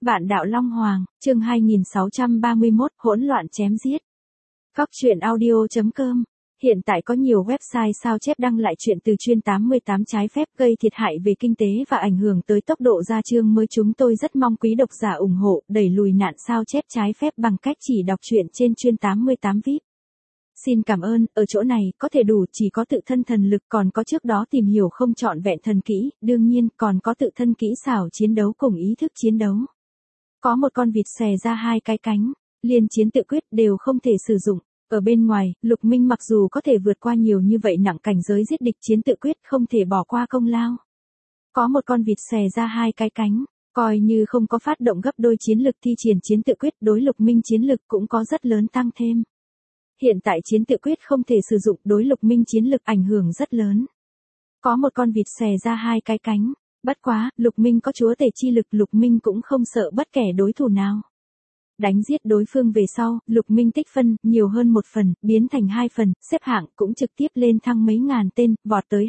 Vạn đạo Long Hoàng, chương 2631, hỗn loạn chém giết. Góc truyện audio.com. Hiện tại có nhiều website sao chép đăng lại chuyện từ chuyên 88 trái phép gây thiệt hại về kinh tế và ảnh hưởng tới tốc độ ra chương mới. Chúng tôi rất mong quý độc giả ủng hộ, đẩy lùi nạn sao chép trái phép bằng cách chỉ đọc truyện trên chuyên 88 VIP. Xin cảm ơn, ở chỗ này có thể đủ chỉ có tự thân thần lực, còn có trước đó tìm hiểu không trọn vẹn thần kỹ, đương nhiên còn có tự thân kỹ xảo chiến đấu cùng ý thức chiến đấu. Có một con vịt xòe ra hai cái cánh, liên chiến tự quyết đều không thể sử dụng. Ở bên ngoài, Lục Minh mặc dù có thể vượt qua nhiều như vậy nặng cảnh giới giết địch, chiến tự quyết không thể bỏ qua công lao. Có một con vịt xòe ra hai cái cánh, coi như không có phát động gấp đôi chiến lực thi triển chiến tự quyết, đối Lục Minh chiến lực cũng có rất lớn tăng thêm. Hiện tại chiến tự quyết không thể sử dụng, đối Lục Minh chiến lực ảnh hưởng rất lớn. Có một con vịt xòe ra hai cái cánh, bất quá, Lục Minh có chúa tể chi lực, Lục Minh cũng không sợ bất kể đối thủ nào. Đánh giết đối phương về sau, Lục Minh tích phân nhiều hơn một phần, biến thành 2 phần, xếp hạng cũng trực tiếp lên thăng mấy ngàn tên, vọt tới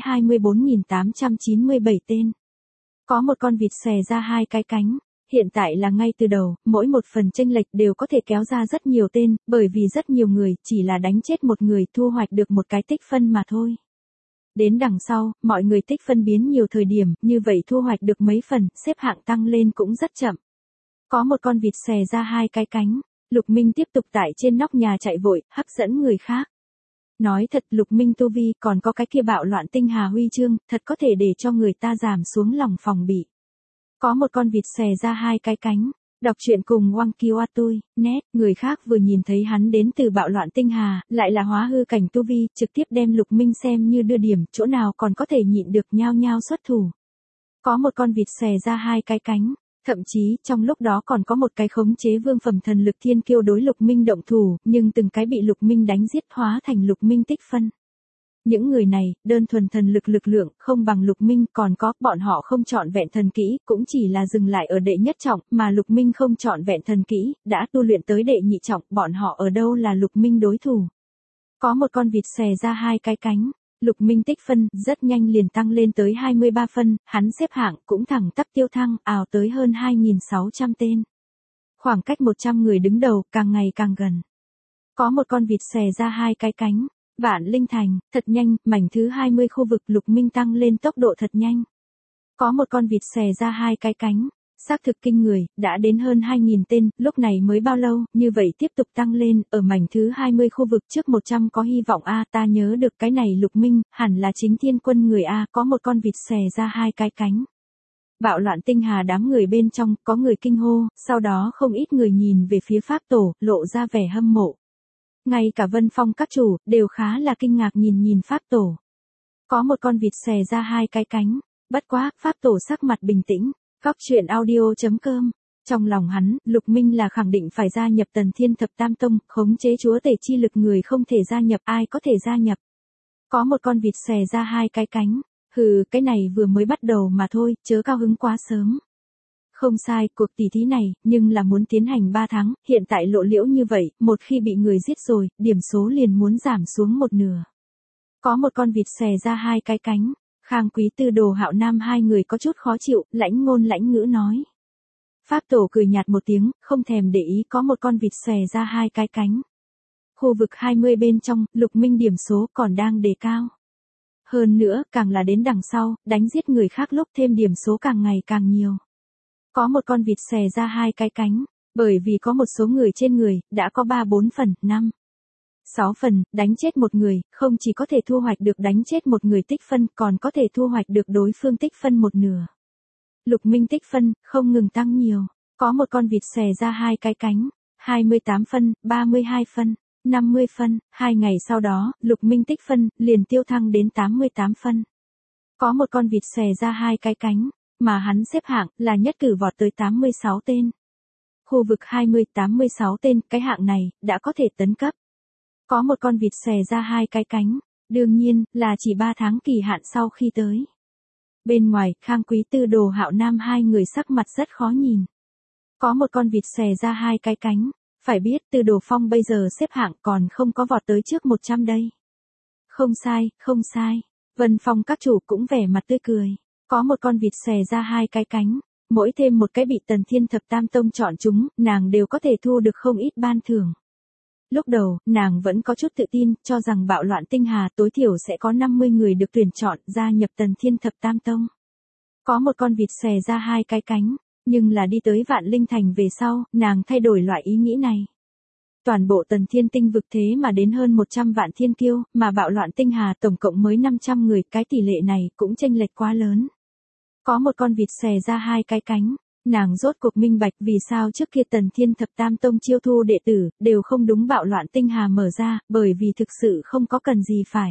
24.897 tên. Có một con vịt xòe ra hai cái cánh, hiện tại là ngay từ đầu, mỗi một phần chênh lệch đều có thể kéo ra rất nhiều tên, bởi vì rất nhiều người chỉ là đánh chết một người thu hoạch được một cái tích phân mà thôi. Đến đằng sau, mọi người tích phân biến nhiều thời điểm, như vậy thu hoạch được mấy phần, xếp hạng tăng lên cũng rất chậm. Có một con vịt xòe ra hai cái cánh, Lục Minh tiếp tục tại trên nóc nhà chạy vội, hấp dẫn người khác. Nói thật, Lục Minh tu vi còn có cái kia bạo loạn tinh hà huy chương, thật có thể để cho người ta giảm xuống lòng phòng bị. Có một con vịt xòe ra hai cái cánh, đọc truyện cùng Wang Kiwatui, net, người khác vừa nhìn thấy hắn đến từ bạo loạn tinh hà, lại là hóa hư cảnh tu vi, trực tiếp đem Lục Minh xem như đưa điểm, chỗ nào còn có thể nhịn được nhao nhao xuất thủ. Có một con vịt xòe ra hai cái cánh, thậm chí trong lúc đó còn có một cái khống chế vương phẩm thần lực thiên kiêu đối Lục Minh động thủ, nhưng từng cái bị Lục Minh đánh giết hóa thành Lục Minh tích phân. Những người này, đơn thuần thần lực lượng, không bằng Lục Minh, còn có, bọn họ không trọn vẹn thần kỹ, cũng chỉ là dừng lại ở đệ nhất trọng, mà Lục Minh không trọn vẹn thần kỹ, đã tu luyện tới đệ nhị trọng, bọn họ ở đâu là Lục Minh đối thủ. Có một con vịt xòe ra hai cái cánh, Lục Minh tích phân, rất nhanh liền tăng lên tới 23 phân, hắn xếp hạng cũng thẳng tắp tiêu thăng, ào tới hơn 2.600 tên. Khoảng cách 100 người đứng đầu, càng ngày càng gần. Có một con vịt xòe ra hai cái cánh. Vạn Linh Thành, thật nhanh, mảnh thứ 20 khu vực Lục Minh tăng lên tốc độ thật nhanh. Có một con vịt xòe ra hai cái cánh, xác thực kinh người, đã đến hơn 2.000 tên, lúc này mới bao lâu, như vậy tiếp tục tăng lên, ở mảnh thứ 20 khu vực trước 100 có hy vọng a, ta nhớ được cái này Lục Minh, hẳn là chính thiên quân người a, có một con vịt xòe ra hai cái cánh. Bạo loạn tinh hà đám người bên trong, có người kinh hô, sau đó không ít người nhìn về phía Pháp Tổ, lộ ra vẻ hâm mộ. Ngay cả Vân Phong các chủ, đều khá là kinh ngạc nhìn Pháp Tổ. Có một con vịt xòe ra hai cái cánh, bất quá, Pháp Tổ sắc mặt bình tĩnh, góc truyện audio.com. Trong lòng hắn, Lục Minh là khẳng định phải gia nhập Tần Thiên Thập Tam Tông, khống chế chúa tể chi lực người không thể gia nhập, ai có thể gia nhập. Có một con vịt xòe ra hai cái cánh, hừ, cái này vừa mới bắt đầu mà thôi, chớ cao hứng quá sớm. Không sai, cuộc tỷ thí này, nhưng là muốn tiến hành 3 tháng, hiện tại lộ liễu như vậy, một khi bị người giết rồi, điểm số liền muốn giảm xuống một nửa. Có một con vịt xòe ra hai cái cánh, Khang Quý Tư Đồ Hạo Nam hai người có chút khó chịu, lãnh ngôn lãnh ngữ nói. Pháp Tổ cười nhạt một tiếng, không thèm để ý, có một con vịt xòe ra hai cái cánh. Khu vực 20 bên trong, Lục Minh điểm số còn đang đề cao. Hơn nữa, càng là đến đằng sau, đánh giết người khác lúc thêm điểm số càng ngày càng nhiều. Có một con vịt xòe ra hai cái cánh, bởi vì có một số người trên người, đã có 3-4 phần, 5-6 phần, đánh chết một người, không chỉ có thể thu hoạch được đánh chết một người tích phân, còn có thể thu hoạch được đối phương tích phân một nửa. Lục Minh tích phân, không ngừng tăng nhiều, có một con vịt xòe ra hai cái cánh, 28 phân, 32 phân, 50 phân, 2 ngày sau đó, Lục Minh tích phân, liền tiêu thăng đến 88 phân. Có một con vịt xòe ra hai cái cánh, mà hắn xếp hạng là nhất cử vọt tới 86 tên. Khu vực 20, 86 tên, cái hạng này, đã có thể tấn cấp. Có một con vịt xòe ra hai cái cánh, đương nhiên, là chỉ 3 tháng kỳ hạn sau khi tới. Bên ngoài, Khang Quý Tư Đồ Hạo Nam hai người sắc mặt rất khó nhìn. Có một con vịt xòe ra hai cái cánh, phải biết Tư Đồ Phong bây giờ xếp hạng còn không có vọt tới trước 100 đây. Không sai. Vân Phong các chủ cũng vẻ mặt tươi cười. Có một con vịt xòe ra hai cái cánh, mỗi thêm một cái bị Tần Thiên Thập Tam Tông chọn chúng, nàng đều có thể thu được không ít ban thưởng. Lúc đầu, nàng vẫn có chút tự tin, cho rằng bạo loạn tinh hà tối thiểu sẽ có 50 người được tuyển chọn gia nhập Tần Thiên Thập Tam Tông. Có một con vịt xòe ra hai cái cánh, nhưng là đi tới Vạn Linh Thành về sau, nàng thay đổi loại ý nghĩ này. Toàn bộ Tần Thiên tinh vực thế mà đến hơn 100 vạn thiên kiêu, mà bạo loạn tinh hà tổng cộng mới 500 người, cái tỷ lệ này cũng chênh lệch quá lớn. Có một con vịt xòe ra hai cái cánh, nàng rốt cuộc minh bạch vì sao trước kia Tần Thiên Thập Tam Tông chiêu thu đệ tử, đều không đúng bạo loạn tinh hà mở ra, bởi vì thực sự không có cần gì phải.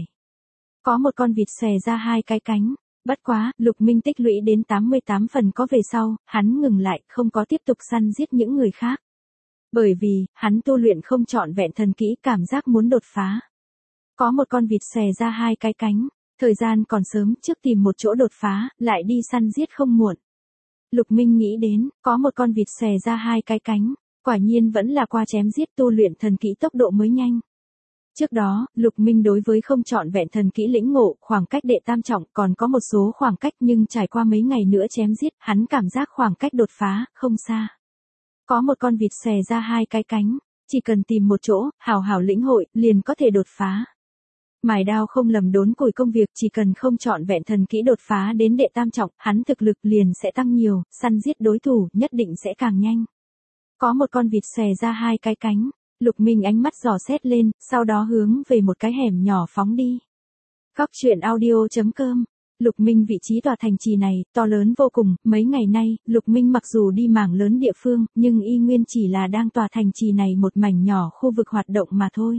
Có một con vịt xòe ra hai cái cánh, bất quá, Lục Minh tích lũy đến 88 phần có về sau, hắn ngừng lại, không có tiếp tục săn giết những người khác. Bởi vì, hắn tu luyện không trọn vẹn thần kỹ, cảm giác muốn đột phá. Có một con vịt xòe ra hai cái cánh, thời gian còn sớm, trước tìm một chỗ đột phá, lại đi săn giết không muộn. Lục Minh nghĩ đến, có một con vịt xòe ra hai cái cánh, quả nhiên vẫn là qua chém giết tu luyện thần kỹ tốc độ mới nhanh. Trước đó, Lục Minh đối với không trọn vẹn thần kỹ lĩnh ngộ, khoảng cách đệ tam trọng còn có một số khoảng cách, nhưng trải qua mấy ngày nữa chém giết, hắn cảm giác khoảng cách đột phá, không xa. Có một con vịt xòe ra hai cái cánh, chỉ cần tìm một chỗ, hào hào lĩnh hội, liền có thể đột phá. Mài đao không lầm đốn củi, công việc chỉ cần không trọn vẹn thần kỹ đột phá đến đệ tam trọng, hắn thực lực liền sẽ tăng nhiều, săn giết đối thủ nhất định sẽ càng nhanh. Có một con vịt xòe ra hai cái cánh, Lục Minh ánh mắt dò xét lên, sau đó hướng về một cái hẻm nhỏ phóng đi. Góc truyện audio.com. Lục Minh vị trí tòa thành trì này, to lớn vô cùng, mấy ngày nay, Lục Minh mặc dù đi mảng lớn địa phương, nhưng y nguyên chỉ là đang tòa thành trì này một mảnh nhỏ khu vực hoạt động mà thôi.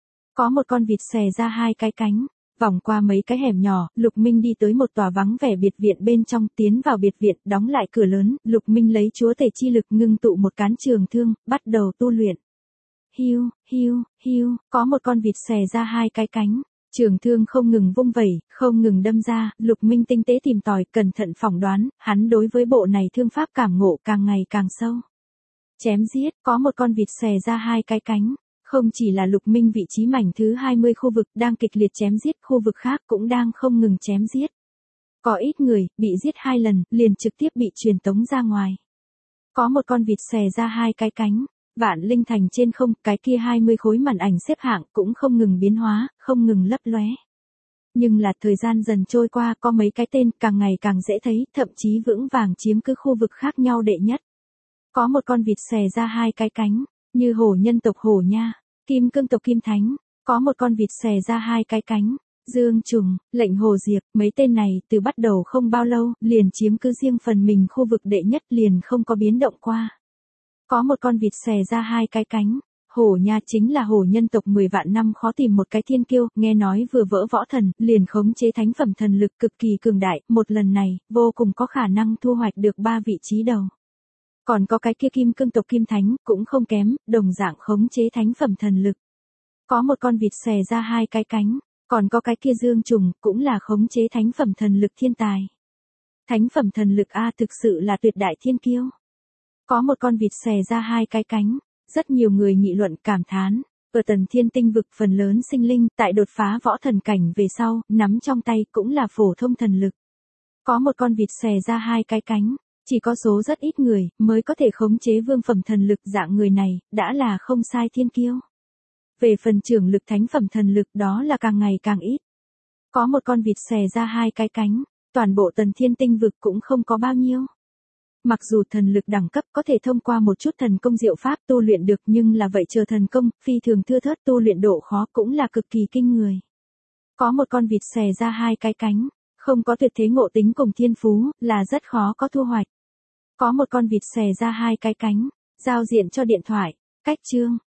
Có một con vịt xòe ra hai cái cánh, vòng qua mấy cái hẻm nhỏ, Lục Minh đi tới một tòa vắng vẻ biệt viện bên trong, tiến vào biệt viện, đóng lại cửa lớn, Lục Minh lấy chúa tể chi lực ngưng tụ một cán trường thương, bắt đầu tu luyện. Hiu, hiu, hiu, có một con vịt xòe ra hai cái cánh, trường thương không ngừng vung vẩy, không ngừng đâm ra, Lục Minh tinh tế tìm tòi, cẩn thận phỏng đoán, hắn đối với bộ này thương pháp cảm ngộ càng ngày càng sâu. Chém giết, có một con vịt xòe ra hai cái cánh, không chỉ là Lục Minh vị trí mảnh thứ 20 khu vực đang kịch liệt chém giết, khu vực khác cũng đang không ngừng chém giết. Có ít người, bị giết 2 lần, liền trực tiếp bị truyền tống ra ngoài. Có một con vịt xòe ra hai cái cánh, Vạn Linh Thành trên không, cái kia 20 khối màn ảnh xếp hạng cũng không ngừng biến hóa, không ngừng lấp lóe. Nhưng là thời gian dần trôi qua, có mấy cái tên càng ngày càng dễ thấy, thậm chí vững vàng chiếm cứ khu vực khác nhau đệ nhất. Có một con vịt xòe ra hai cái cánh, như hổ nhân tộc Hổ Nha, Kim Cương tộc Kim Thánh, có một con vịt xòe ra hai cái cánh, Dương Trùng, Lệnh Hồ Diệp, mấy tên này từ bắt đầu không bao lâu, liền chiếm cứ riêng phần mình khu vực đệ nhất, liền không có biến động qua. Có một con vịt xòe ra hai cái cánh, Hổ Nha chính là hổ nhân tộc 10 vạn năm khó tìm một cái thiên kiêu, nghe nói vừa vỡ võ thần, liền khống chế thánh phẩm thần lực cực kỳ cường đại, một lần này, vô cùng có khả năng thu hoạch được 3 vị trí đầu. Còn có cái kia Kim Cương tộc Kim Thánh, cũng không kém, đồng dạng khống chế thánh phẩm thần lực. Có một con vịt xòe ra hai cái cánh, còn có cái kia Dương Trùng, cũng là khống chế thánh phẩm thần lực thiên tài. Thánh phẩm thần lực A thực sự là tuyệt đại thiên kiêu. Có một con vịt xòe ra hai cái cánh, rất nhiều người nghị luận cảm thán, ở Tần Thiên tinh vực phần lớn sinh linh, tại đột phá võ thần cảnh về sau, nắm trong tay cũng là phổ thông thần lực. Có một con vịt xòe ra hai cái cánh, chỉ có số rất ít người, mới có thể khống chế vương phẩm thần lực, dạng người này, đã là không sai thiên kiêu. Về phần trưởng lực thánh phẩm thần lực, đó là càng ngày càng ít. Có một con vịt xòe ra hai cái cánh, toàn bộ Tần Thiên tinh vực cũng không có bao nhiêu. Mặc dù thần lực đẳng cấp có thể thông qua một chút thần công diệu pháp tu luyện được, nhưng là vậy chờ thần công, phi thường thưa thớt, tu luyện độ khó cũng là cực kỳ kinh người. Có một con vịt xòe ra hai cái cánh, không có tuyệt thế ngộ tính cùng thiên phú, là rất khó có thu hoạch. Có một con vịt xòe ra hai cái cánh, giao diện cho điện thoại, cách chương,